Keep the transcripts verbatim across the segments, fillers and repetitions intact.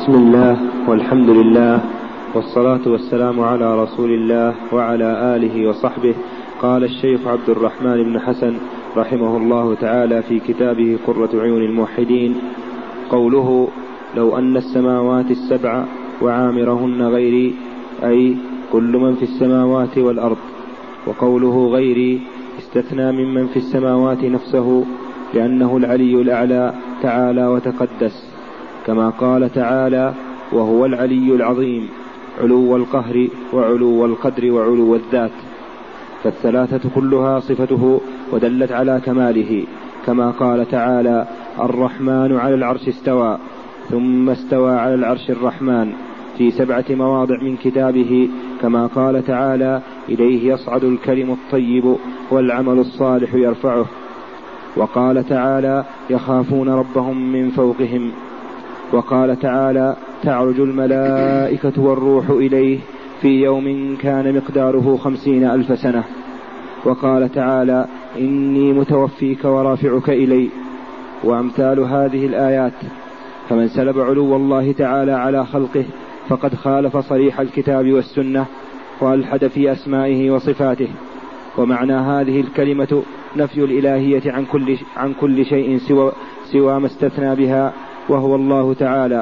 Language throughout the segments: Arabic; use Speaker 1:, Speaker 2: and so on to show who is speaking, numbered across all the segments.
Speaker 1: بسم الله والحمد لله والصلاة والسلام على رسول الله وعلى آله وصحبه. قال الشيخ عبد الرحمن بن حسن رحمه الله تعالى في كتابه قرة عيون الموحدين: قوله لو أن السماوات السبع وعامرهن غيري، أي كل من في السماوات والأرض. وقوله غيري استثنى ممن في السماوات نفسه، لأنه العلي الأعلى تعالى وتقدس، كما قال تعالى: وهو العلي العظيم، علو القهر وعلو القدر وعلو الذات. فالثلاثة كلها صفته ودلت على كماله، كما قال تعالى: الرحمن على العرش استوى، ثم استوى على العرش الرحمن، في سبعة مواضع من كتابه، كما قال تعالى: إليه يصعد الكلم الطيب والعمل الصالح يرفعه. وقال تعالى: يخافون ربهم من فوقهم. وقال تعالى: تعرج الملائكة والروح إليه في يوم كان مقداره خمسين ألف سنة. وقال تعالى: إني متوفيك ورافعك إلي. وأمثال هذه الآيات. فمن سلب علو الله تعالى على خلقه فقد خالف صريح الكتاب والسنة وألحد في أسمائه وصفاته. ومعنى هذه الكلمة نفي الإلهية عن كل, عن كل شيء سوى, سوى ما استثنى بها، وهو الله تعالى.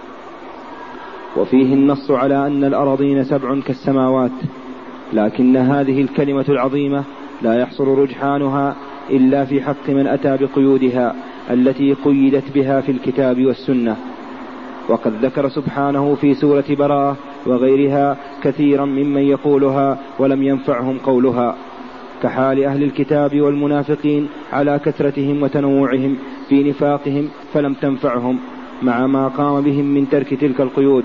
Speaker 1: وفيه النص على أن الأراضين سبع كالسماوات، لكن هذه الكلمة العظيمة لا يحصل رجحانها إلا في حق من أتى بقيودها التي قيدت بها في الكتاب والسنة. وقد ذكر سبحانه في سورة براءة وغيرها كثيرا ممن يقولها ولم ينفعهم قولها، كحال أهل الكتاب والمنافقين على كثرتهم وتنوعهم في نفاقهم فلم تنفعهم، مع ما قام بهم من ترك تلك القيود.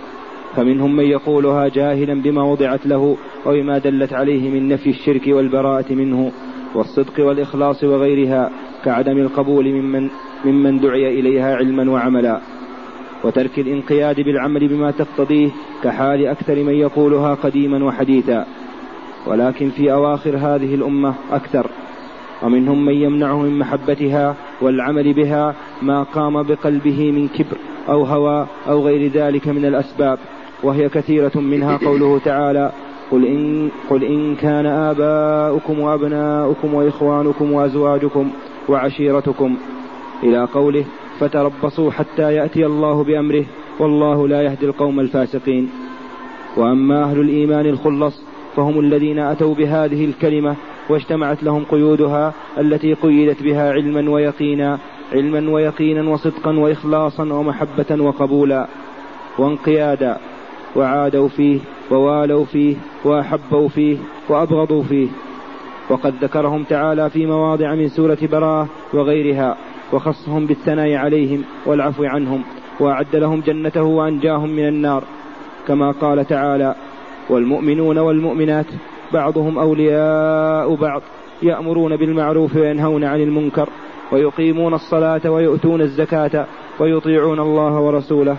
Speaker 1: فمنهم من يقولها جاهلا بما وضعت له وبما دلت عليه من نفي الشرك والبراءة منه والصدق والإخلاص وغيرها، كعدم القبول ممن, ممن دعي إليها علما وعملا، وترك الانقياد بالعمل بما تقتضيه، كحال أكثر من يقولها قديما وحديثا. ولكن في أواخر هذه الأمة أكثر، ومنهم من يمنعه من محبتها والعمل بها ما قام بقلبه من كبر أو هوى أو غير ذلك من الأسباب، وهي كثيرة، منها قوله تعالى: قل إن, قل إن كان آباؤكم وأبناؤكم وإخوانكم وأزواجكم وعشيرتكم، إلى قوله: فتربصوا حتى يأتي الله بأمره والله لا يهدي القوم الفاسقين. وأما أهل الإيمان الخلص فهم الذين أتوا بهذه الكلمة واجتمعت لهم قيودها التي قيدت بها علما ويقينا علما ويقينا وصدقا وإخلاصا ومحبة وقبولا وانقيادا، وعادوا فيه ووالوا فيه وأحبوا فيه وأبغضوا فيه. وقد ذكرهم تعالى في مواضع من سورة براءة وغيرها، وخصهم بالثناء عليهم والعفو عنهم، وأعد لهم جنته وأنجاهم من النار، كما قال تعالى: والمؤمنون والمؤمنات بعضهم أولياء بعض، يأمرون بالمعروف وينهون عن المنكر، ويقيمون الصلاة ويؤتون الزكاة ويطيعون الله ورسوله،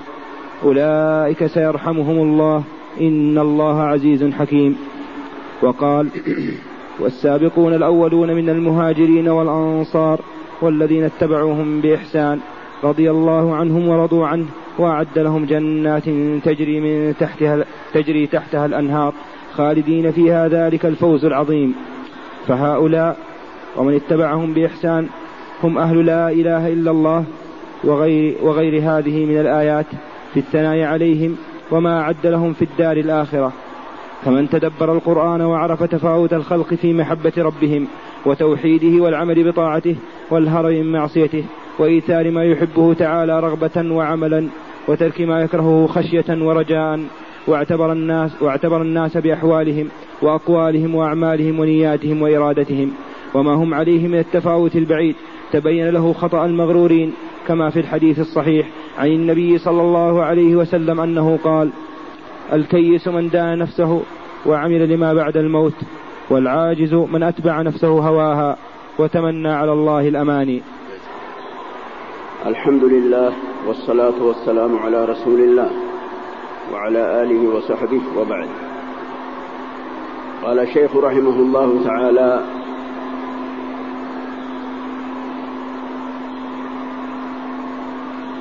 Speaker 1: أولئك سيرحمهم الله، إن الله عزيز حكيم. وقال: والسابقون الأولون من المهاجرين والأنصار والذين اتبعوهم بإحسان رضي الله عنهم ورضوا عنه، وأعد لهم جنات تجري من تحتها, تجري تحتها الأنهار خالدين فيها، ذلك الفوز العظيم. فهؤلاء ومن اتبعهم بإحسان هم أهل لا إله إلا الله وغير, وغير هذه من الآيات في الثناء عليهم وما أعد لهم في الدار الآخرة. فمن تدبر القرآن وعرف تفاوت الخلق في محبة ربهم وتوحيده والعمل بطاعته والهرب من معصيته وإيثار ما يحبه تعالى رغبة وعملا وترك ما يكرهه خشية ورجاء، واعتبر الناس, واعتبر الناس بأحوالهم وأقوالهم وأعمالهم ونياتهم وإرادتهم وما هم عليه من التفاوت البعيد، تبين له خطأ المغرورين، كما في الحديث الصحيح عن النبي صلى الله عليه وسلم أنه قال: الكيس من دان نفسه وعمل لما بعد الموت، والعاجز من أتبع نفسه هواها وتمنى على الله الأماني.
Speaker 2: الحمد لله والصلاة والسلام على رسول الله وعلى آله وصحبه، وبعد. قال الشيخ رحمه الله تعالى: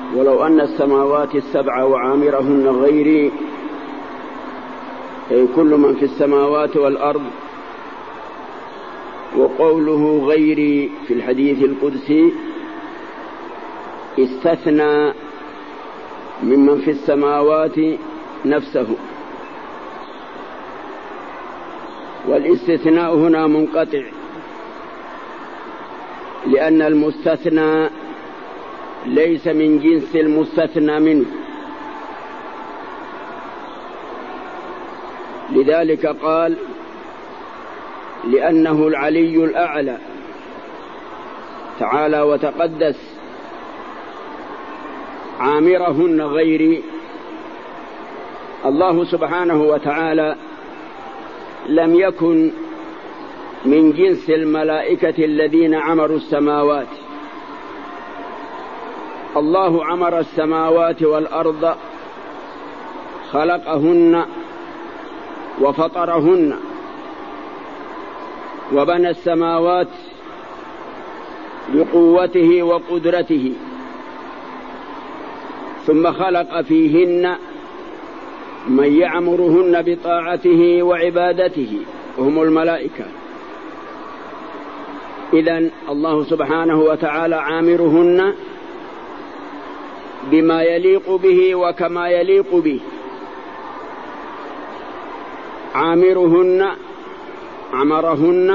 Speaker 2: ولو أن السماوات السبع وعامرهن غيري، أي كل من في السماوات والأرض. وقوله غيري في الحديث القدسي استثنى ممن في السماوات نفسه، والاستثناء هنا منقطع، لأن المستثنى ليس من جنس المستثنى منه. لذلك قال لأنه العلي الأعلى تعالى وتقدس عامرهن غيري. الله سبحانه وتعالى لم يكن من جنس الملائكة الذين عمروا السماوات. الله عمر السماوات والأرض، خلقهن وفطرهن، وبنى السماوات بقوته وقدرته، ثم خلق فيهن من يعمرهن بطاعته وعبادته وهم الملائكة. إذن الله سبحانه وتعالى عامرهن بما يليق به وكما يليق به. عامرهن عمرهن،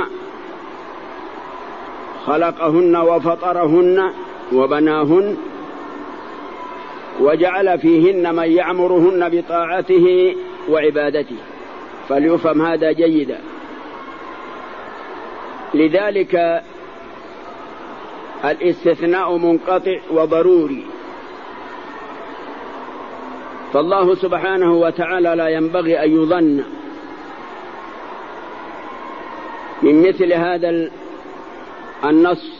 Speaker 2: خلقهن وفطرهن وبناهن، وجعل فيهن من يعمرهن بطاعته وعبادته، فليفهم هذا جيدا. لذلك الاستثناء منقطع وضروري، فالله سبحانه وتعالى لا ينبغي أن يظن من مثل هذا النص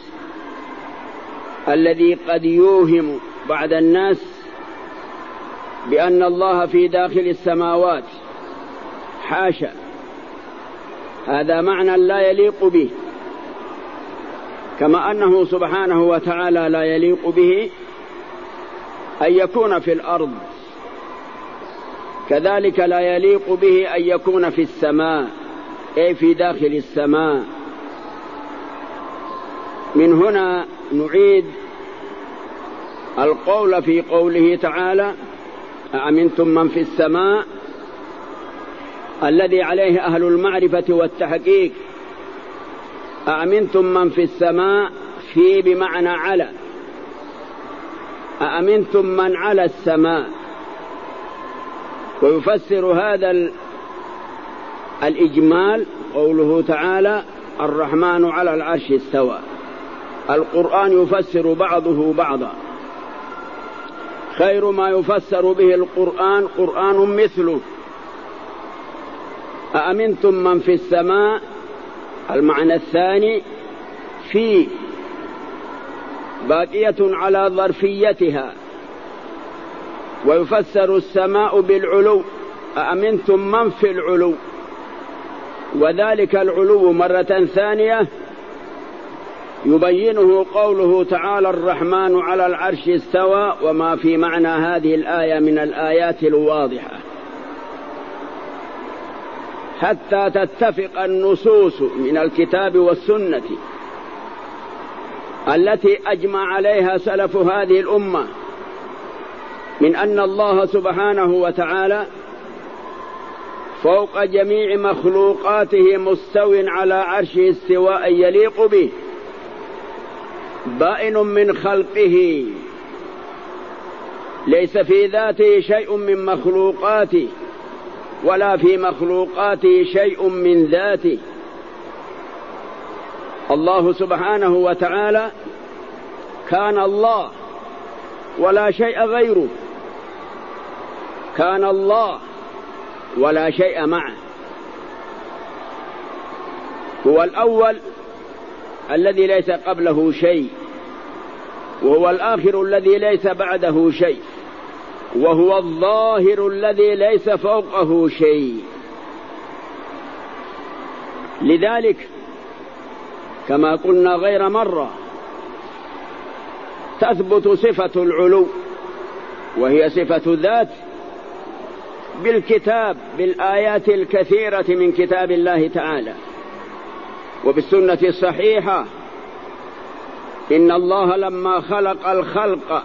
Speaker 2: الذي قد يوهم بعض الناس بأن الله في داخل السماوات. حاشا، هذا معنى لا يليق به، كما أنه سبحانه وتعالى لا يليق به أن يكون في الأرض، كذلك لا يليق به أن يكون في السماء، أي في داخل السماء. من هنا نعيد القول في قوله تعالى أأمنتم من في السماء، الذي عليه أهل المعرفة والتحقيق. أأمنتم من في السماء في بمعنى على، أأمنتم من على السماء. ويفسر هذا الإجمال قوله تعالى الرحمن على العرش استوى. القرآن يفسر بعضه بعضا، خير ما يفسر به القرآن قرآن مثله. أأمنتم من في السماء، المعنى الثاني في باقية على ظرفيتها. ويفسر السماء بالعلو، أأمنتم من في العلو، وذلك العلو مرة ثانية يبينه قوله تعالى الرحمن على العرش استوى، وما في معنى هذه الآية من الآيات الواضحة، حتى تتفق النصوص من الكتاب والسنة التي أجمع عليها سلف هذه الأمة من أن الله سبحانه وتعالى فوق جميع مخلوقاته مستو على عرشه استواء يليق به، بائن من خلقه، ليس في ذاته شيء من مخلوقاته ولا في مخلوقاته شيء من ذاته. الله سبحانه وتعالى كان الله ولا شيء غيره، كان الله ولا شيء معه. هو الأول الذي ليس قبله شيء، وهو الآخر الذي ليس بعده شيء، وهو الظاهر الذي ليس فوقه شيء. لذلك كما قلنا غير مرة تثبت صفة العلو وهي صفة ذات، بالكتاب، بالآيات الكثيرة من كتاب الله تعالى وبالسنة الصحيحة. إن الله لما خلق الخلق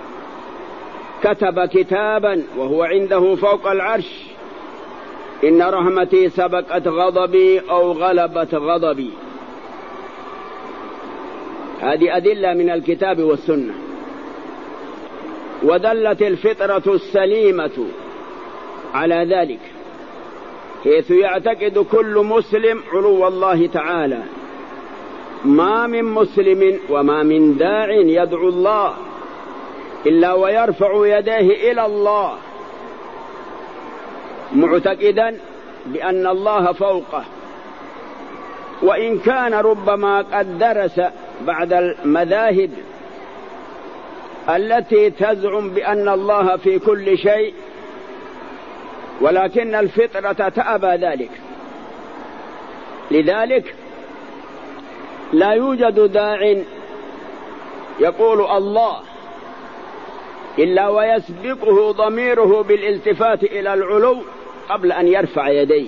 Speaker 2: كتب كتابا وهو عنده فوق العرش: إن رحمتي سبقت غضبي أو غلبت غضبي. هذه أدلة من الكتاب والسنة. ودلت الفطرة السليمة على ذلك، حيث يعتقد كل مسلم علو الله تعالى. ما من مسلم وما من داع يدعو الله إلا ويرفع يديه إلى الله معتقدا بأن الله فوقه، وإن كان ربما قد درس بعد المذاهب التي تزعم بأن الله في كل شيء، ولكن الفطرة تأبى ذلك. لذلك لا يوجد داع يقول الله إلا ويسبقه ضميره بالالتفات إلى العلو قبل أن يرفع يديه،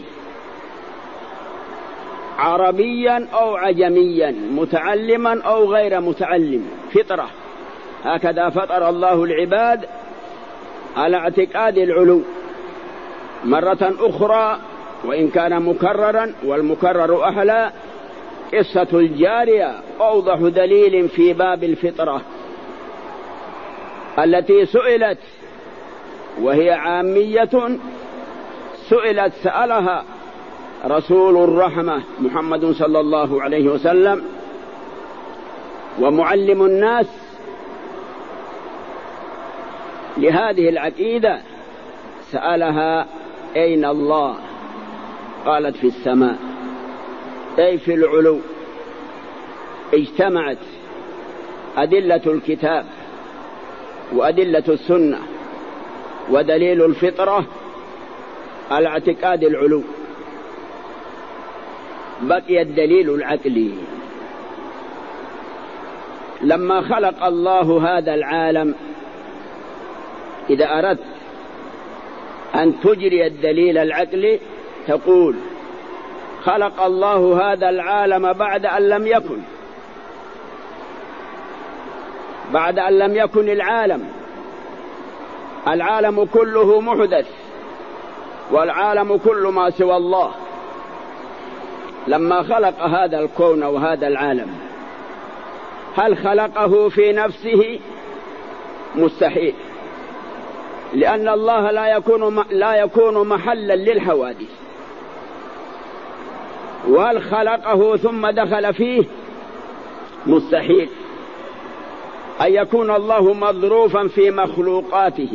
Speaker 2: عربيا أو عجميا، متعلما أو غير متعلم. فطرة، هكذا فطر الله العباد على اعتقاد العلو. مرة أخرى وإن كان مكررا والمكرر أحلى، قصة الجارية أوضح دليل في باب الفطرة التي سئلت وهي عامية، سئلت سألها رسول الرحمة محمد صلى الله عليه وسلم ومعلم الناس لهذه العقيدة، سألها: أين الله؟ قالت: في السماء، أي في العلو. اجتمعت أدلة الكتاب وأدلة السنة ودليل الفطرة على اعتقاد العلو. بقي الدليل العقلي. لما خلق الله هذا العالم، إذا أردت أن تجري الدليل العقلي تقول: خلق الله هذا العالم بعد أن لم يكن، بعد أن لم يكن العالم. العالم كله محدث، والعالم كل ما سوى الله. لما خلق هذا الكون وهذا العالم، هل خلقه في نفسه؟ مستحيل، لأن الله لا يكون لا يكون محلا للحوادث. وهل خلقه ثم دخل فيه؟ مستحيل أن يكون الله مظروفا في مخلوقاته.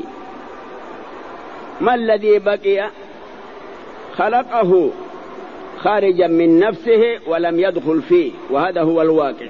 Speaker 2: ما الذي بقي؟ خلقه خارجا من نفسه ولم يدخل فيه، وهذا هو الواقع.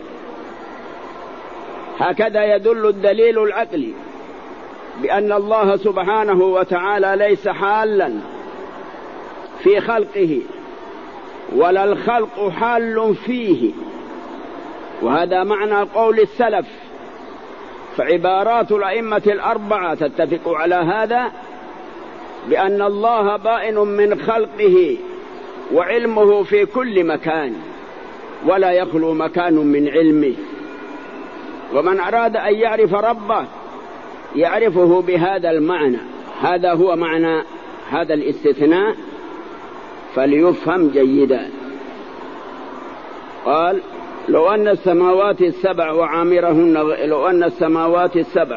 Speaker 2: هكذا يدل الدليل العقلي بأن الله سبحانه وتعالى ليس حالا في خلقه، ولا الخلق حال فيه. وهذا معنى قول السلف. فعبارات الأئمة الأربعة تتفق على هذا، بأن الله بائن من خلقه وعلمه في كل مكان، ولا يخلو مكان من علمه. ومن أراد أن يعرف ربه يعرفه بهذا المعنى. هذا هو معنى هذا الاستثناء، فليفهم جيدا. قال: لو أن السماوات السبع وعامرهن، لو أن السماوات السبع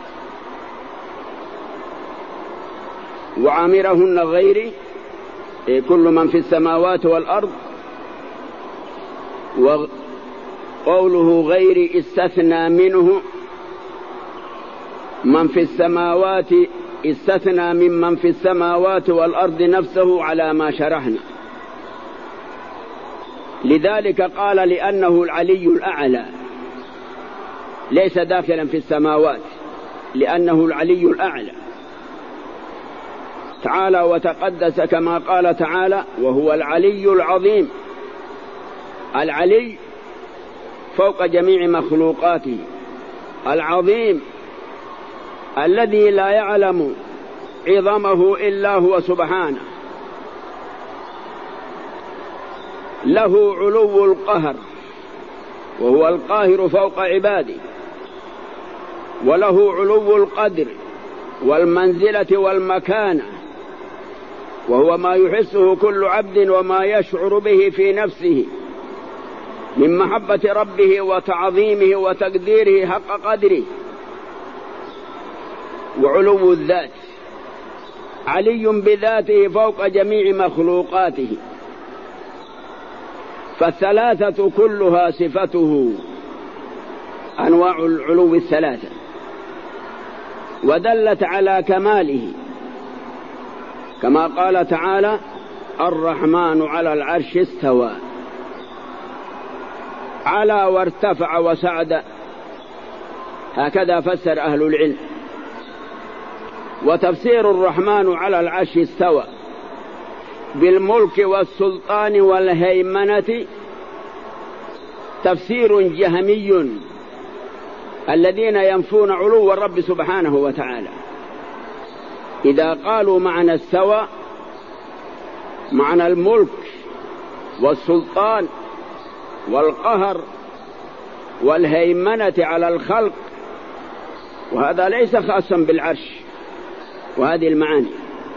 Speaker 2: وعامرهن غيري، كل من في السماوات والأرض. وقوله غيري استثنى منه من في السماوات، استثنى ممن في السماوات والأرض نفسه على ما شرحنا. لذلك قال: لأنه العلي الأعلى، ليس داخلا في السماوات، لأنه العلي الأعلى تعالى وتقدس، كما قال تعالى: وهو العلي العظيم. العلي فوق جميع مخلوقاته، العظيم الذي لا يعلم عظمه إلا هو سبحانه، له علو القهر وهو القاهر فوق عباده، وله علو القدر والمنزلة والمكانة، وهو ما يحسه كل عبد وما يشعر به في نفسه من محبة ربه وتعظيمه وتقديره حق قدره. وعلو الذات، علي بذاته فوق جميع مخلوقاته، فالثلاثة كلها صفته، أنواع العلو الثلاثة، ودلت على كماله كما قال تعالى: الرحمن على العرش استوى. على وارتفع وسعد، هكذا فسر أهل العلم. وتفسير الرحمن على العرش استوى بالملك والسلطان والهيمنة تفسير جهمي، الذين ينفون علو الرب سبحانه وتعالى. إذا قالوا معنى استوى معنى الملك والسلطان والقهر والهيمنة على الخلق، وهذا ليس خاصا بالعرش وهذه المعاني.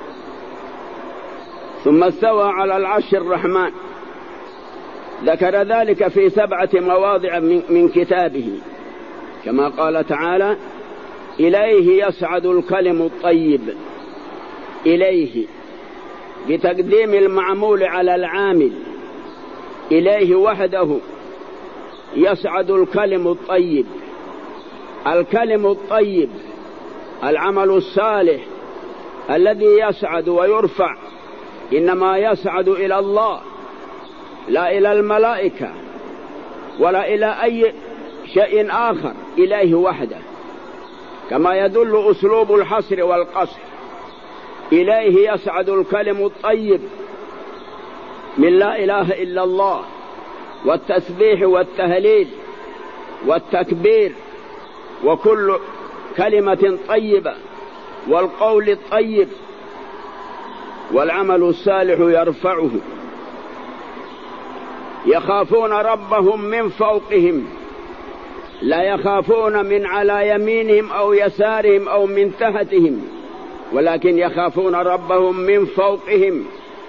Speaker 2: ثم استوى على العرش الرحمن، ذكر ذلك في سبعة مواضع من كتابه، كما قال تعالى: إليه يصعد الكلم الطيب. إليه بتقديم المعمول على العامل، إليه وحده يصعد الكلم الطيب. الكلم الطيب العمل الصالح الذي يصعد ويرفع، إنما يصعد إلى الله لا إلى الملائكة ولا إلى أي شيء آخر، إليه وحده، كما يدل أسلوب الحصر والقصر. إليه يصعد الكلم الطيب من لا إله إلا الله والتسبيح والتهليل والتكبير وكل كلمة طيبة والقول الطيب، والعمل الصالح يرفعه. يخافون ربهم من فوقهم، لا يخافون من على يمينهم أو يسارهم أو من تحتهم، ولكن يخافون ربهم من فوقهم.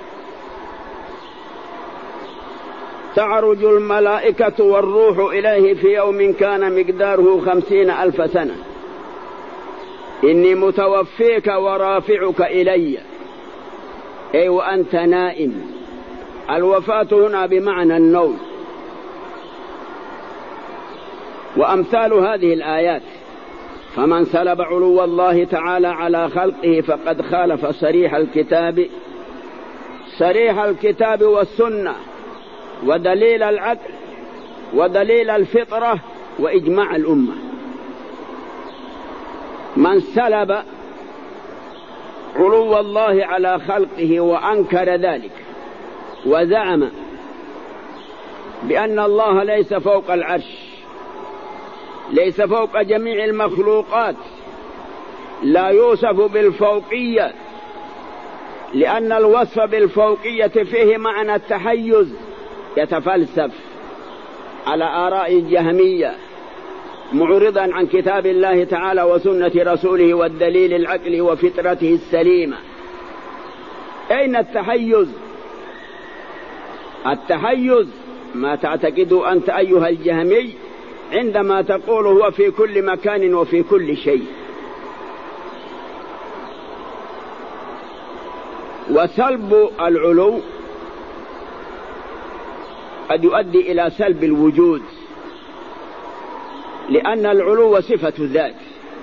Speaker 2: تعرج الملائكة والروح إليه في يوم كان مقداره خمسين ألف سنة. إني متوفيك ورافعك إلي، أي وأنت نائم. الوفاة هنا بمعنى النوم. وأمثال هذه الآيات: فمن سلب علو الله تعالى على خلقه فقد خالف صريح الكتاب صريح الكتاب والسنة ودليل العقل ودليل الفطرة وإجماع الأمة. من سلب علو الله على خلقه وأنكر ذلك وزعم بأن الله ليس فوق العرش، ليس فوق جميع المخلوقات، لا يوصف بالفوقية، لأن الوصف بالفوقية فيه معنى التحيز، يتفلسف على آراء الجهمية معرضا عن كتاب الله تعالى وسنة رسوله والدليل العقلي وفطرته السليمة. أين التحيز؟ التحيز ما تعتقد أنت أيها الجهمي عندما تقول هو في كل مكان وفي كل شيء. وسلب العلو قد يؤدي إلى سلب الوجود، لأن العلو صفة ذات.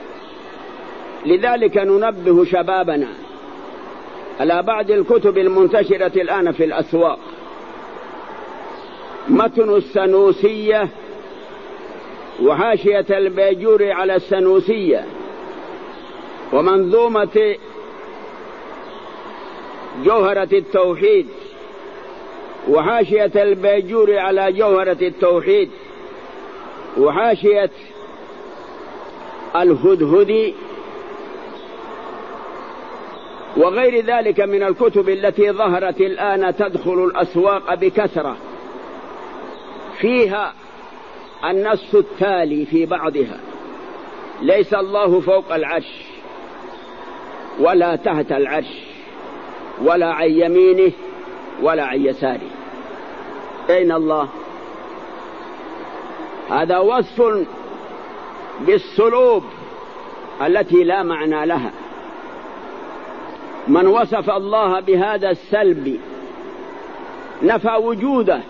Speaker 2: لذلك ننبه شبابنا على بعض الكتب المنتشرة الآن في الأسواق: متن السنوسية وحاشية البيجوري على السنوسية، ومنظومة جوهرة التوحيد وحاشية البيجوري على جوهرة التوحيد وحاشية الهدهدي وغير ذلك من الكتب التي ظهرت الآن تدخل الأسواق بكثرة، فيها النص التالي في بعضها: ليس الله فوق العرش ولا تحت العرش ولا عن يمينه ولا عن يساره. أين الله؟ هذا وصف بالسلوب التي لا معنى لها. من وصف الله بهذا السلب نفى وجوده،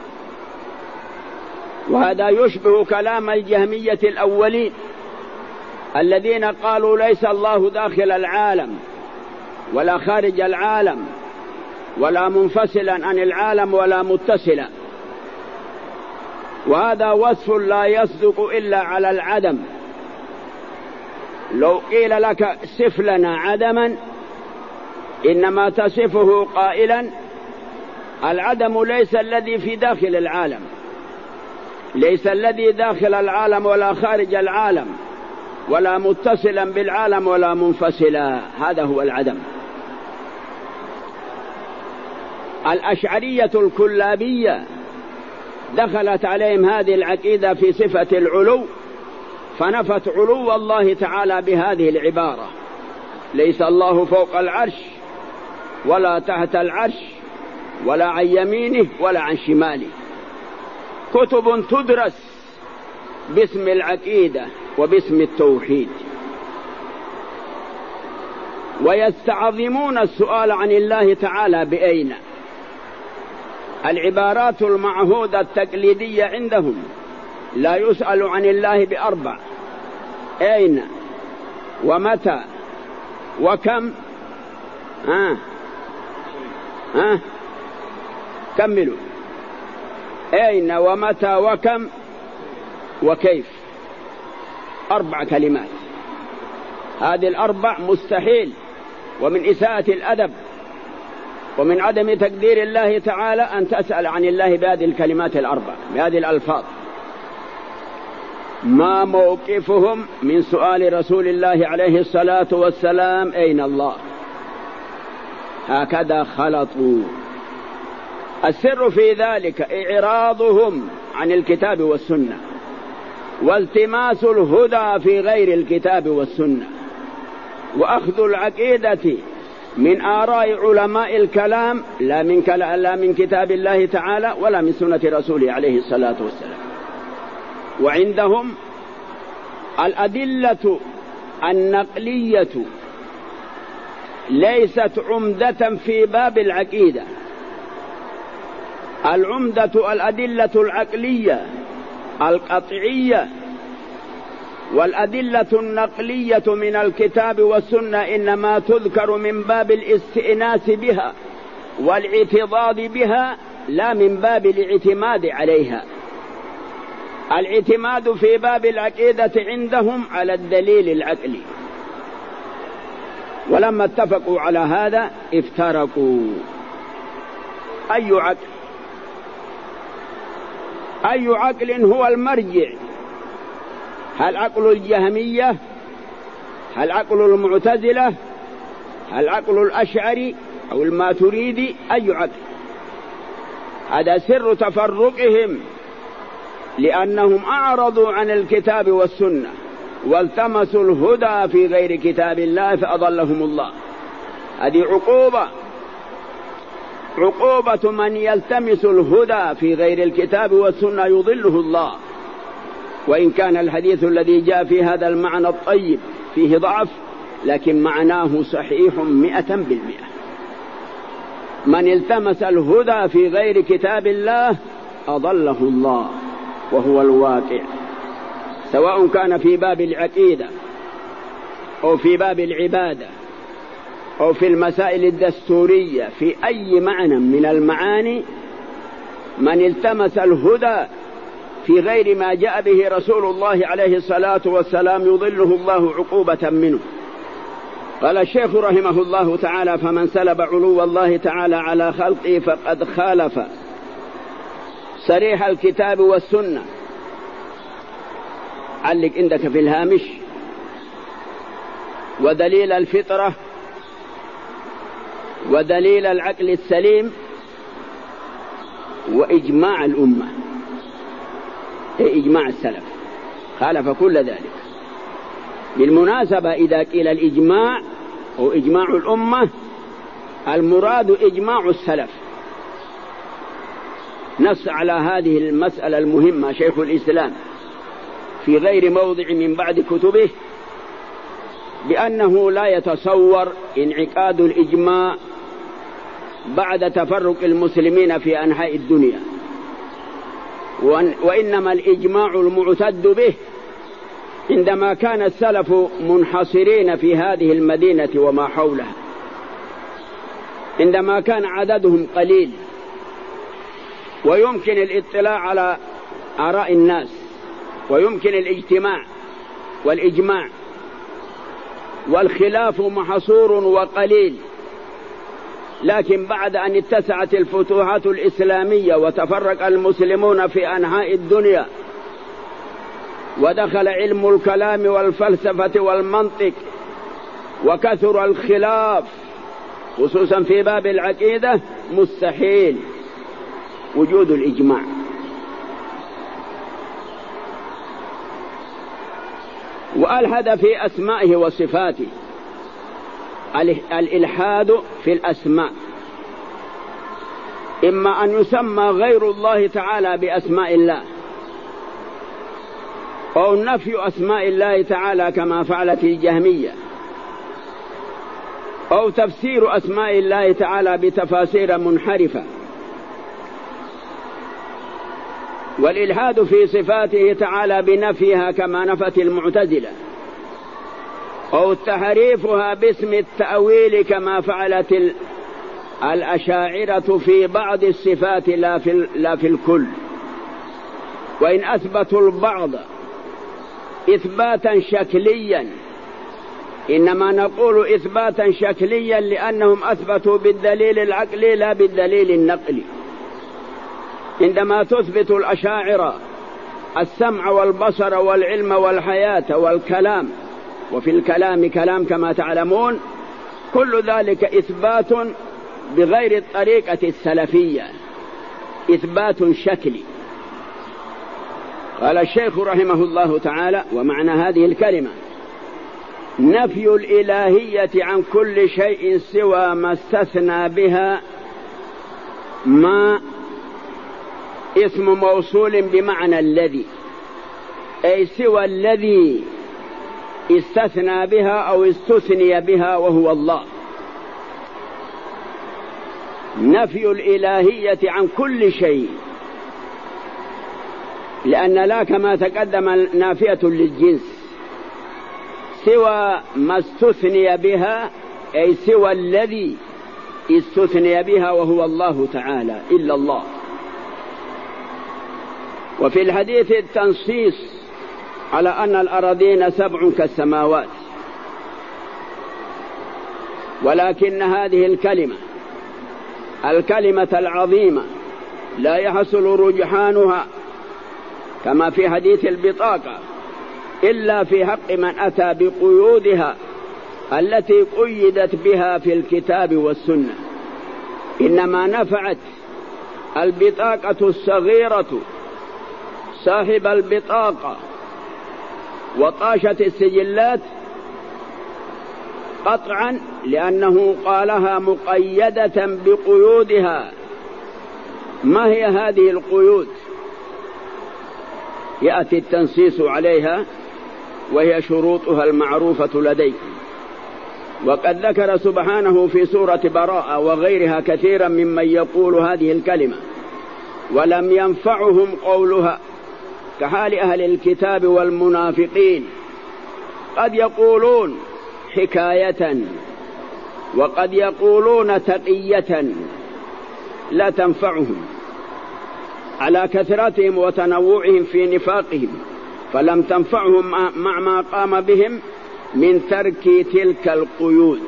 Speaker 2: وهذا يشبه كلام الجهمية الأولين الذين قالوا ليس الله داخل العالم ولا خارج العالم ولا منفصلا عن العالم ولا متصلا، وهذا وصف لا يصدق إلا على العدم. لو قيل لك صف لنا عدما إنما تصفه قائلا العدم ليس الذي في داخل العالم، ليس الذي داخل العالم ولا خارج العالم ولا متصلا بالعالم ولا منفصلا، هذا هو العدم. الأشعرية الكلابية دخلت عليهم هذه العقيدة في صفة العلو، فنفت علو الله تعالى بهذه العبارة: ليس الله فوق العرش ولا تحت العرش ولا عن يمينه ولا عن شماله. كتب تدرس باسم العقيدة وباسم التوحيد، ويستعظمون السؤال عن الله تعالى بأين. العبارات المعهودة التقليدية عندهم لا يسأل عن الله بأربع: أين ومتى وكم. ها ها كملوا: أين ومتى وكم وكيف. أربع كلمات، هذه الأربع مستحيل، ومن إساءة الأدب ومن عدم تقدير الله تعالى أن تسأل عن الله بهذه الكلمات الأربع بهذه الألفاظ. ما موقفهم من سؤال رسول الله عليه الصلاة والسلام أين الله؟ هكذا خلطوا. السر في ذلك إعراضهم عن الكتاب والسنة، والتماس الهدى في غير الكتاب والسنة، وأخذ العقيدة من آراء علماء الكلام لا من, لا من كتاب الله تعالى ولا من سنة رسوله عليه الصلاة والسلام. وعندهم الأدلة النقلية ليست عمدة في باب العقيدة. العمدة الأدلة العقلية القطعية، والأدلة النقلية من الكتاب والسنة إنما تذكر من باب الاستئناس بها والاعتضاد بها، لا من باب الاعتماد عليها. الاعتماد في باب العقيدة عندهم على الدليل العقلي، ولما اتفقوا على هذا افترقوا. أي عقل أي عقل هو المرجع؟ هل عقل الجهمية؟ هل عقل المعتزلة؟ هل عقل الأشعري أو الماتريدي؟ أي عقل؟ هذا سر تفرقهم، لأنهم أعرضوا عن الكتاب والسنة والتمسوا الهدى في غير كتاب الله فأضلهم الله. هذه عقوبة عقوبة من يلتمس الهدى في غير الكتاب والسنة يضله الله. وإن كان الحديث الذي جاء في هذا المعنى الطيب فيه ضعف، لكن معناه صحيح مئة بالمئة. من التمس الهدى في غير كتاب الله أضله الله، وهو الواقع، سواء كان في باب العقيدة أو في باب العبادة أو في المسائل الدستورية، في أي معنى من المعاني. من التمس الهدى في غير ما جاء به رسول الله عليه الصلاة والسلام يضله الله عقوبة منه. قال الشيخ رحمه الله تعالى: فمن سلب علو الله تعالى على خلقه فقد خالف صريح الكتاب والسنة. علق عندك في الهامش: ودليل الفطرة ودليل العقل السليم وإجماع الأمة، إجماع السلف خالف كل ذلك. بالمناسبة إذا قيل الإجماع أو إجماع الأمة المراد إجماع السلف. نص على هذه المسألة المهمة شيخ الإسلام في غير موضع من بعد كتبه بأنه لا يتصور انعقاد الإجماع بعد تفرق المسلمين في أنحاء الدنيا، وإنما الإجماع المعتد به عندما كان السلف منحصرين في هذه المدينة وما حولها، عندما كان عددهم قليل ويمكن الاطلاع على آراء الناس ويمكن الاجتماع والإجماع، والخلاف محصور وقليل. لكن بعد أن اتسعت الفتوحات الإسلامية وتفرق المسلمون في أنحاء الدنيا ودخل علم الكلام والفلسفة والمنطق وكثر الخلاف خصوصا في باب العقيدة، مستحيل وجود الإجماع. وألحد في أسمائه وصفاته، الإلحاد في الأسماء إما أن يسمى غير الله تعالى بأسماء الله، أو نفي أسماء الله تعالى كما فعلت الجهمية، أو تفسير أسماء الله تعالى بتفاسير منحرفة. والإلحاد في صفاته تعالى بنفيها كما نفت المعتزلة، أو تحريفها باسم التأويل كما فعلت الأشاعرة في بعض الصفات لا في, لا في الكل. وإن أثبتوا البعض إثباتا شكليا، إنما نقول إثباتا شكليا لأنهم أثبتوا بالدليل العقلي لا بالدليل النقلي. عندما تثبت الأشاعرة السمع والبصر والعلم والحياة والكلام، وفي الكلام كلام كما تعلمون، كل ذلك إثبات بغير الطريقة السلفية، إثبات شكلي. قال الشيخ رحمه الله تعالى: ومعنى هذه الكلمة نفي الإلهية عن كل شيء سوى ما استثنى بها ما اسم موصول بمعنى الذي، أي سوى الذي استثنى بها أو استثني بها وهو الله. نفي الإلهية عن كل شيء، لأن لا كما تقدم نافية للجنس، سوى ما استثني بها أي سوى الذي استثني بها وهو الله تعالى، إلا الله. وفي الحديث التنصيص على أن الأراضين سبع كالسماوات، ولكن هذه الكلمة الكلمة العظيمة لا يحصل رجحانها كما في حديث البطاقة إلا في حق من أتى بقيودها التي قيدت بها في الكتاب والسنة. إنما نفعت البطاقة الصغيرة صاحب البطاقة وطاشت السجلات قطعا، لأنه قالها مقيدة بقيودها. ما هي هذه القيود؟ يأتي التنصيص عليها وهي شروطها المعروفة لديكم. وقد ذكر سبحانه في سورة براءة وغيرها كثيرا ممن يقول هذه الكلمة ولم ينفعهم قولها، كحال أهل الكتاب والمنافقين، قد يقولون حكاية وقد يقولون تقية لا تنفعهم على كثرتهم وتنوعهم في نفاقهم، فلم تنفعهم مع ما قام بهم من ترك تلك القيود.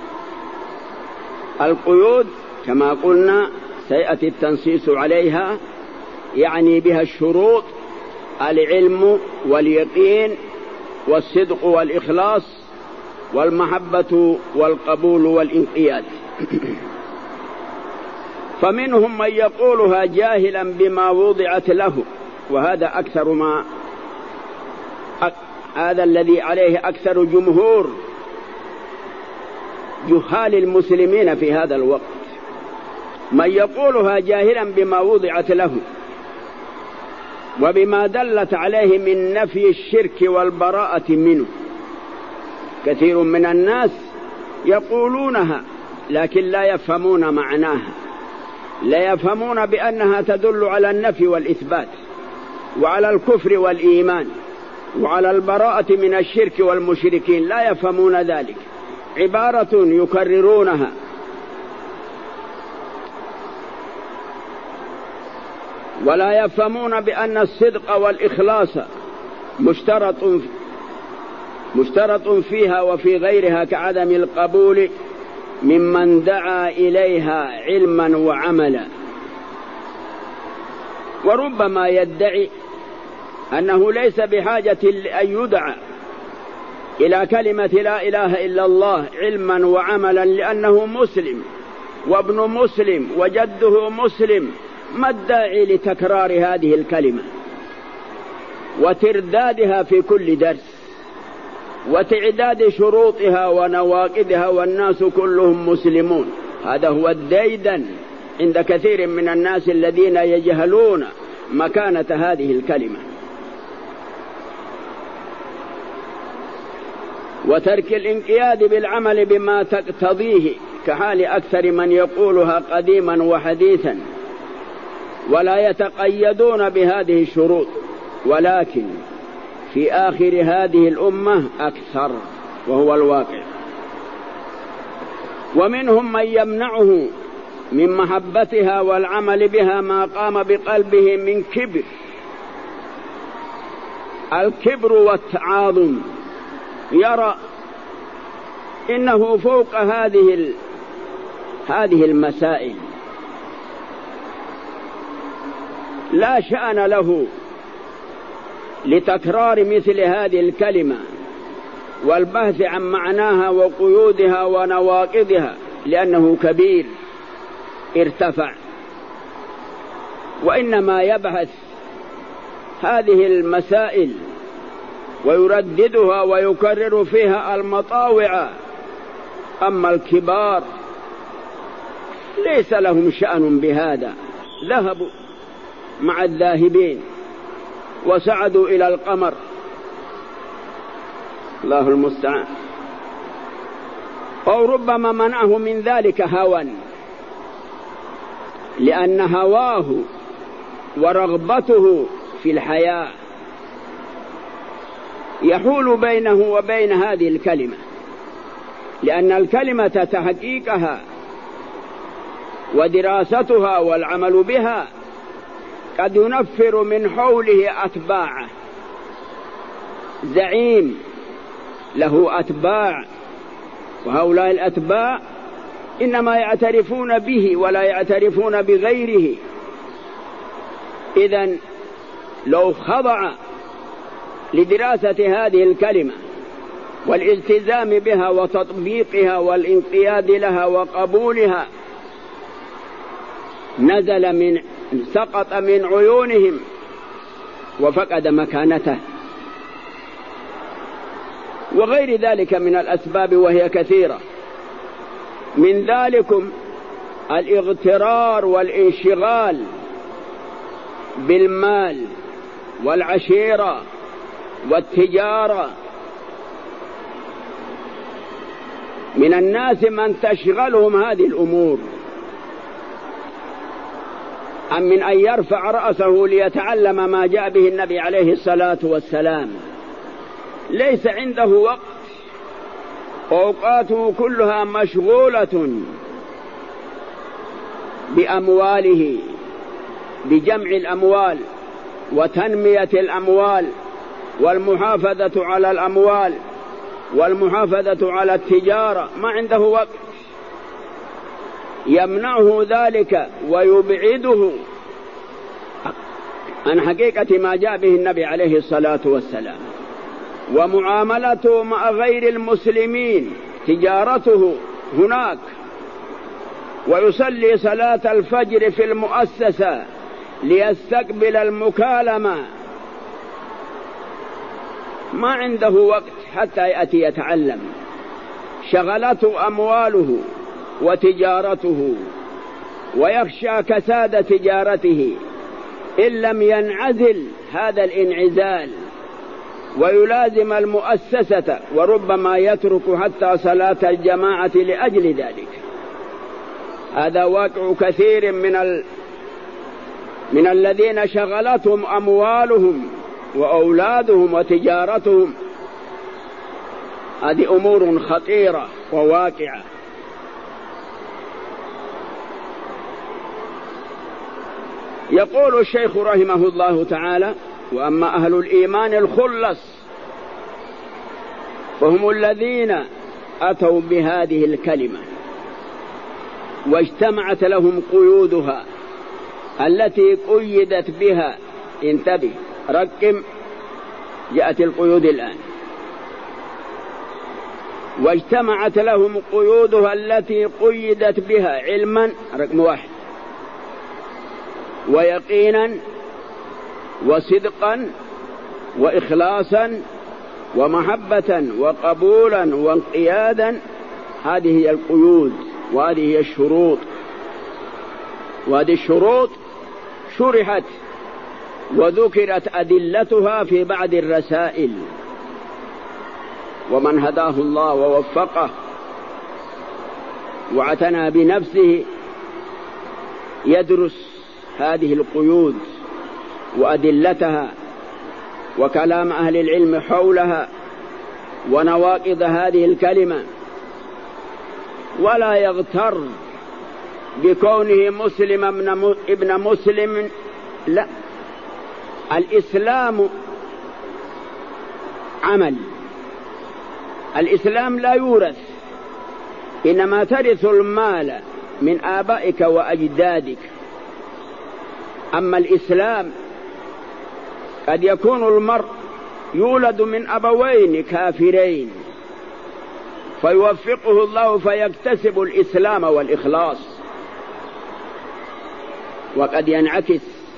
Speaker 2: القيود كما قلنا سيأتي التنصيص عليها، يعني بها الشروط: العلم واليقين والصدق والإخلاص والمحبة والقبول والانقياد. فمنهم من يقولها جاهلا بما وضعت له، وهذا أكثر ما هذا الذي عليه أكثر جمهور جهال المسلمين في هذا الوقت، من يقولها جاهلا بما وضعت له وبما دلت عليه من نفي الشرك والبراءة منه. كثير من الناس يقولونها لكن لا يفهمون معناها، لا يفهمون بأنها تدل على النفي والإثبات وعلى الكفر والإيمان وعلى البراءة من الشرك والمشركين، لا يفهمون ذلك، عبارة يكررونها. ولا يفهمون بأن الصدق والإخلاص مشترط مشترط فيها وفي غيرها كعدم القبول ممن دعا إليها علما وعملا. وربما يدعي أنه ليس بحاجة أن يدعى إلى كلمة لا إله إلا الله علما وعملا لأنه مسلم وابن مسلم وجده مسلم، ما الداعي لتكرار هذه الكلمة وتردادها في كل درس وتعداد شروطها ونواقضها والناس كلهم مسلمون؟ هذا هو الديدن عند كثير من الناس الذين يجهلون مكانة هذه الكلمة. وترك الانقياد بالعمل بما تقتضيه كحال أكثر من يقولها قديما وحديثا ولا يتقيدون بهذه الشروط، ولكن في آخر هذه الأمة أكثر، وهو الواقع. ومنهم من يمنعه من محبتها والعمل بها ما قام بقلبه من كبر، الكبر والتعاظم، يرى إنه فوق هذه هذه المسائل، لا شأن له لتكرار مثل هذه الكلمة والبحث عن معناها وقيودها ونواقضها، لأنه كبير ارتفع، وإنما يبحث هذه المسائل ويرددها ويكرر فيها المطاوع. أما الكبار ليس لهم شأن بهذا، ذهبوا مع الذاهبين وسعدوا إلى القمر، الله المستعان. أو ربما منعه من ذلك هوى، لأن هواه ورغبته في الحياة يحول بينه وبين هذه الكلمة، لأن الكلمة تحقيقها ودراستها والعمل بها قد ينفر من حوله أتباعه، زعيم له أتباع، وهؤلاء الأتباع إنما يعترفون به ولا يعترفون بغيره. إذن لو خضع لدراسة هذه الكلمة والالتزام بها وتطبيقها والانقياد لها وقبولها نزل من سقط من عيونهم وفقد مكانته، وغير ذلك من الأسباب وهي كثيرة. من ذلكم الاغترار والانشغال بالمال والعشيرة والتجارة. من الناس من تشغلهم هذه الأمور أم من أن يرفع رأسه ليتعلم ما جاء به النبي عليه الصلاة والسلام. ليس عنده وقت، أوقاته كلها مشغولة بأمواله، بجمع الأموال وتنمية الأموال والمحافظة على الأموال والمحافظة على التجارة، ما عنده وقت. يمنعه ذلك ويبعده عن حقيقة ما جاء به النبي عليه الصلاة والسلام. ومعاملته مع غير المسلمين، تجارته هناك ويصلي صلاة الفجر في المؤسسة ليستقبل المكالمة، ما عنده وقت حتى يأتي يتعلم، شغلته أمواله وتجارته، ويخشى كساد تجارته إن لم ينعزل هذا الانعزال ويلازم المؤسسة، وربما يترك حتى صلاة الجماعة لأجل ذلك. هذا واقع كثير من ال... من الذين شغلتهم أموالهم وأولادهم وتجارتهم. هذه أمور خطيرة وواقعة. يقول الشيخ رحمه الله تعالى: وأما أهل الإيمان الخلص فهم الذين أتوا بهذه الكلمة واجتمعت لهم قيودها التي قيدت بها. انتبه، رقم، جاءت القيود الآن. واجتمعت لهم قيودها التي قيدت بها علما، رقم واحد، ويقينا وصدقا وإخلاصا ومحبة وقبولا وانقيادا. هذه هي القيود وهذه هي الشروط، وهذه الشروط شرحت وذكرت أدلتها في بعض الرسائل. ومن هداه الله ووفقه واعتنى بنفسه يدرس هذه القيود وأدلتها وكلام أهل العلم حولها ونواقض هذه الكلمة، ولا يغتر بكونه مسلم ابن مسلم. لا، الإسلام عمل، الإسلام لا يورث، إنما ترث المال من آبائك وأجدادك. أما الإسلام قد يكون المرء يولد من أبوين كافرين فيوفقه الله فيكتسب الإسلام والإخلاص، وقد ينعكس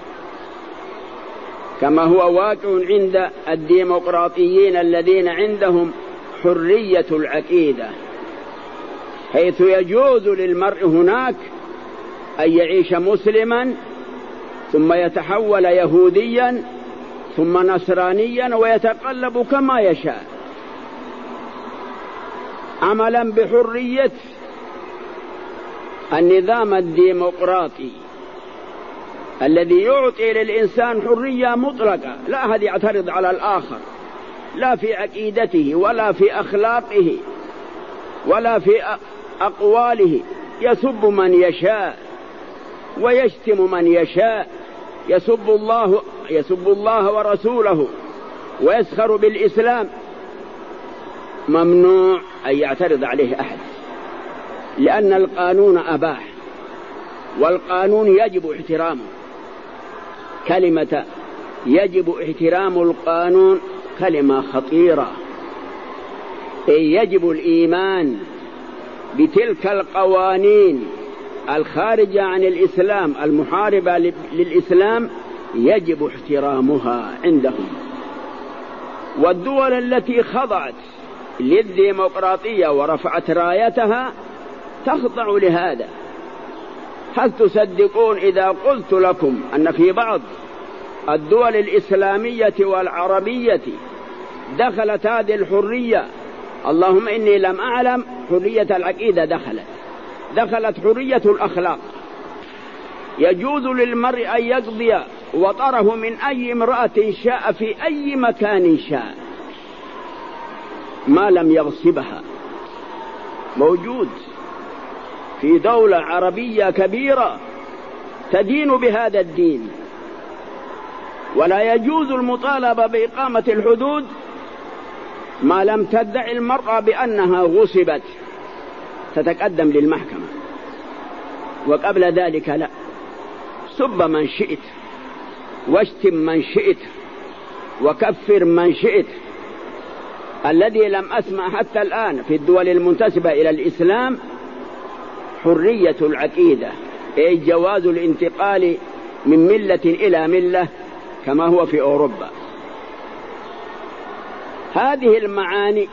Speaker 2: كما هو واقع عند الديمقراطيين الذين عندهم حرية العقيدة، حيث يجوز للمرء هناك أن يعيش مسلما ثم يتحول يهوديا ثم نصرانيا ويتقلب كما يشاء، عملا بحرية النظام الديمقراطي الذي يعطي للإنسان حرية مطلقة، لا أحد يعترض على الآخر، لا في عقيدته ولا في أخلاقه ولا في أقواله، يسب من يشاء ويشتم من يشاء، يسب الله يسب الله ورسوله ويسخر بالإسلام، ممنوع أن يعترض عليه أحد، لأن القانون أباح، والقانون يجب احترامه. كلمة يجب احترام القانون كلمة خطيرة، أي يجب الإيمان بتلك القوانين الخارجة عن الإسلام المحاربة للإسلام، يجب احترامها عندهم. والدول التي خضعت للديمقراطية ورفعت رايتها تخضع لهذا. هل تصدقون إذا قلت لكم أن في بعض الدول الإسلامية والعربية دخلت هذه الحرية؟ اللهم إني لم أعلم حرية العقيدة دخلت دخلت حرية الأخلاق. يجوز للمرء أن يقضي وطره من أي امرأة شاء في أي مكان شاء ما لم يغصبها، موجود في دولة عربية كبيرة تدين بهذا الدين. ولا يجوز المطالبة بإقامة الحدود ما لم تدعي المرأة بأنها غصبت، تتقدم للمحكمة، وقبل ذلك لا. سب من شئت واشتم من شئت وكفر من شئت. الذي لم أسمع حتى الآن في الدول المنتسبة إلى الإسلام حرية العقيدة، أي جواز الانتقال من ملة إلى ملة كما هو في أوروبا. هذه المعاني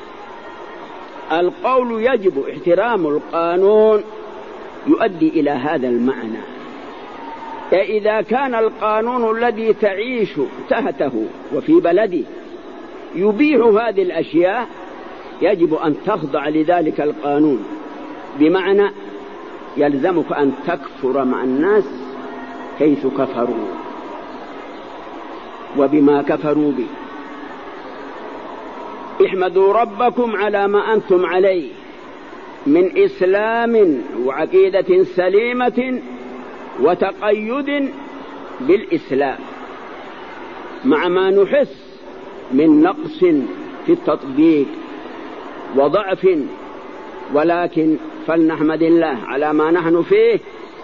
Speaker 2: القول يجب احترام القانون يؤدي إلى هذا المعنى. إذا كان القانون الذي تعيش تحته وفي بلده يبيح هذه الأشياء يجب أن تخضع لذلك القانون، بمعنى يلزمك أن تكفر مع الناس حيث كفروا وبما كفروا به. احمدوا ربكم على ما أنتم عليه من إسلام وعقيدة سليمة وتقيد بالإسلام، مع ما نحس من نقص في التطبيق وضعف، ولكن فلنحمد الله على ما نحن فيه،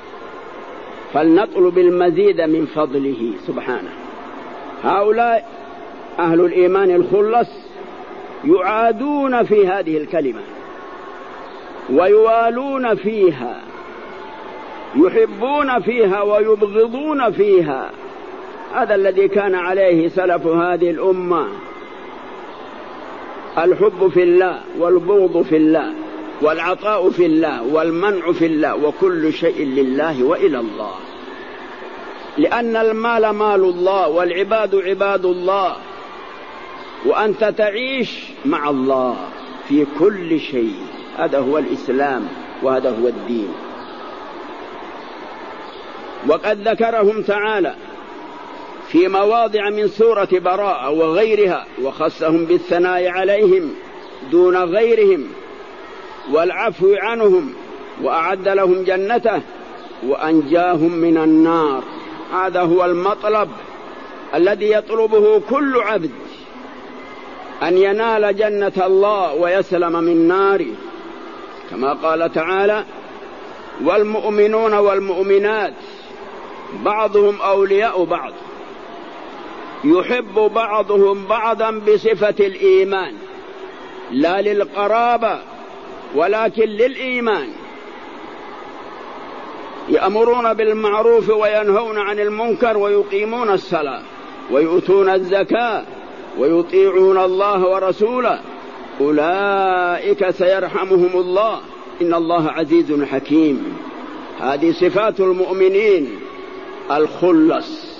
Speaker 2: فلنطلب المزيد من فضله سبحانه. هؤلاء أهل الإيمان الخلص يعادون في هذه الكلمة ويوالون فيها، يحبون فيها ويبغضون فيها. هذا الذي كان عليه سلف هذه الأمة، الحب في الله والبغض في الله والعطاء في الله والمنع في الله، وكل شيء لله وإلى الله، لأن المال مال الله والعباد عباد الله، وأنت تعيش مع الله في كل شيء. هذا هو الإسلام وهذا هو الدين. وقد ذكرهم تعالى في مواضع من سورة براءة وغيرها، وخصهم بالثناء عليهم دون غيرهم والعفو عنهم، وأعد لهم جنته وأنجاهم من النار. هذا هو المطلب الذي يطلبه كل عبد، أن ينال جنة الله ويسلم من ناره، كما قال تعالى: والمؤمنون والمؤمنات بعضهم أولياء بعض يحب بعضهم بعضا بصفة الإيمان، لا للقرابة ولكن للإيمان. يأمرون بالمعروف وينهون عن المنكر ويقيمون الصلاة ويؤتون الزكاة ويطيعون الله ورسوله، أولئك سيرحمهم الله إن الله عزيز حكيم. هذه صفات المؤمنين الخلص.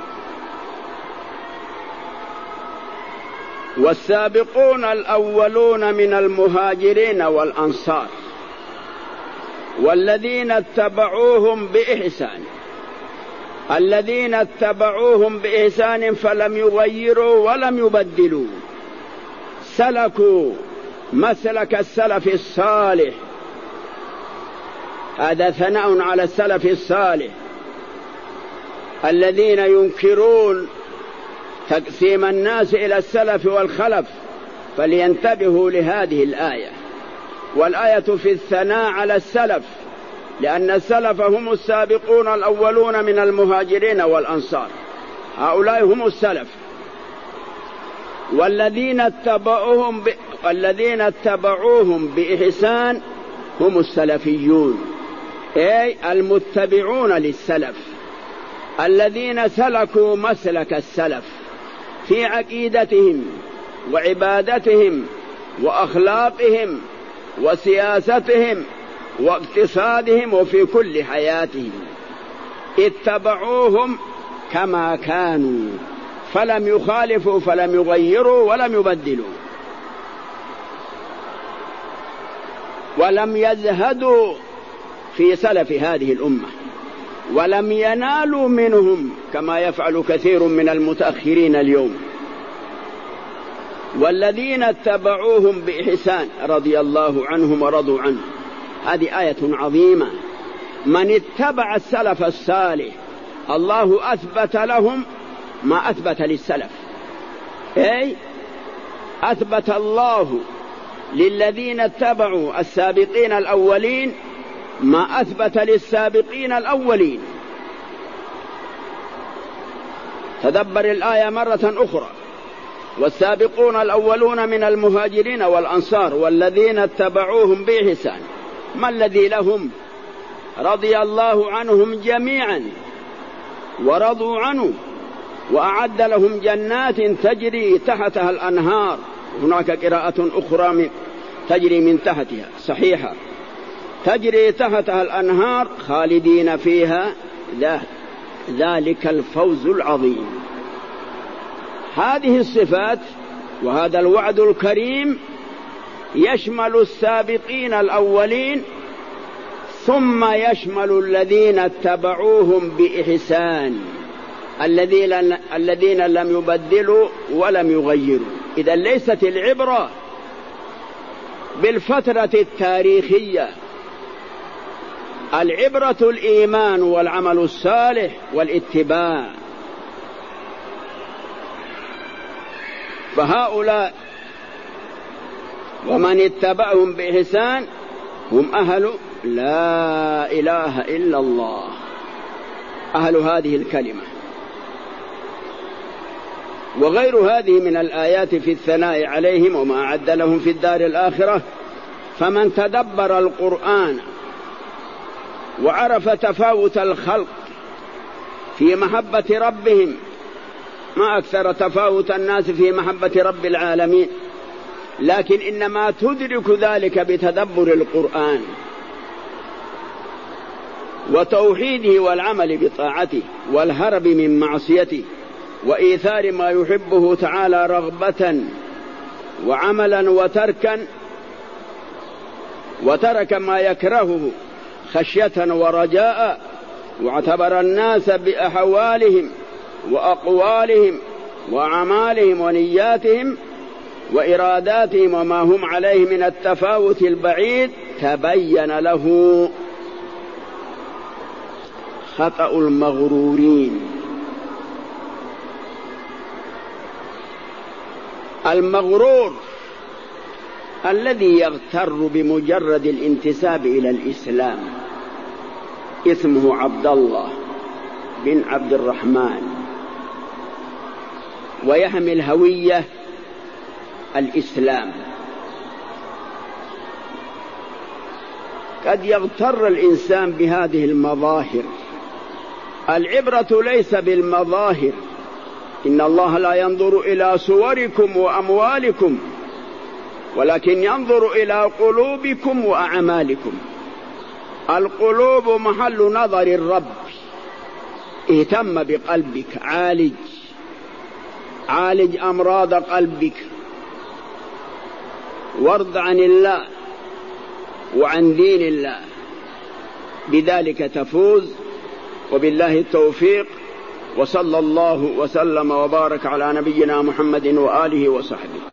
Speaker 2: والسابقون الأولون من المهاجرين والأنصار والذين اتبعوهم بإحسان، الذين اتبعوهم بإحسان فلم يغيروا ولم يبدلوا، سلكوا مسلك السلف الصالح. هذا ثناء على السلف الصالح الذين ينكرون تقسيم الناس إلى السلف والخلف، فلينتبهوا لهذه الآية. والآية في الثناء على السلف، لأن السلف هم السابقون الأولون من المهاجرين والأنصار، هؤلاء هم السلف. والذين اتبعوهم ب... والذين اتبعوهم بإحسان هم السلفيون، أي المتبعون للسلف، الذين سلكوا مسلك السلف في عقيدتهم وعبادتهم وأخلاقهم وسياستهم واقتصادهم وفي كل حياتهم. اتبعوهم كما كانوا فلم يخالفوا فلم يغيروا ولم يبدلوا، ولم يزهدوا في سلف هذه الأمة، ولم ينالوا منهم كما يفعل كثير من المتأخرين اليوم. والذين اتبعوهم بإحسان رضي الله عنهم ورضوا عنه. هذه آية عظيمة. من اتبع السلف الصالح الله أثبت لهم ما أثبت للسلف، أي أثبت الله للذين اتبعوا السابقين الأولين ما أثبت للسابقين الأولين. تدبر الآية مرة أخرى: والسابقون الأولون من المهاجرين والأنصار والذين اتبعوهم بإحسان. ما الذي لهم رضي الله عنهم جميعا ورضوا عنه وأعد لهم جنات تجري تحتها الأنهار. هناك قراءة أخرى من تجري من تحتها صحيحة، تجري تحتها الأنهار خالدين فيها ذلك الفوز العظيم. هذه الصفات وهذا الوعد الكريم يشمل السابقين الأولين ثم يشمل الذين اتبعوهم بإحسان الذين الذين لم يبدلوا ولم يغيروا. إذا ليست العبرة بالفترة التاريخية، العبرة الإيمان والعمل الصالح والاتباع. فهؤلاء ومن اتبعهم بإحسان هم أهل لا إله إلا الله، أهل هذه الكلمة. وغير هذه من الآيات في الثناء عليهم وما أعد لهم في الدار الآخرة. فمن تدبر القرآن وعرف تفاوت الخلق في محبة ربهم، ما أكثر تفاوت الناس في محبة رب العالمين، لكن إنما تدرك ذلك بتدبر القرآن وتوحيده والعمل بطاعته والهرب من معصيته وإيثار ما يحبه تعالى رغبة وعملا وتركا وترك ما يكرهه خشية ورجاء، واعتبر الناس بأحوالهم وأقوالهم وأعمالهم ونياتهم وإراداتهم وما هم عليه من التفاوت البعيد، تبين له خطأ المغرورين. المغرور الذي يغتر بمجرد الانتساب إلى الإسلام، اسمه عبد الله بن عبد الرحمن ويحمل هوية الإسلام. قد يغتر الإنسان بهذه المظاهر. العبرة ليس بالمظاهر، إن الله لا ينظر إلى صوركم وأموالكم ولكن ينظر إلى قلوبكم وأعمالكم. القلوب محل نظر الرب، اهتم بقلبك، عالج عالج أمراض قلبك، وارض عن الله وعن دين الله، بذلك تفوز. وبالله التوفيق، وصلى الله وسلم وبارك على نبينا محمد وآله وصحبه.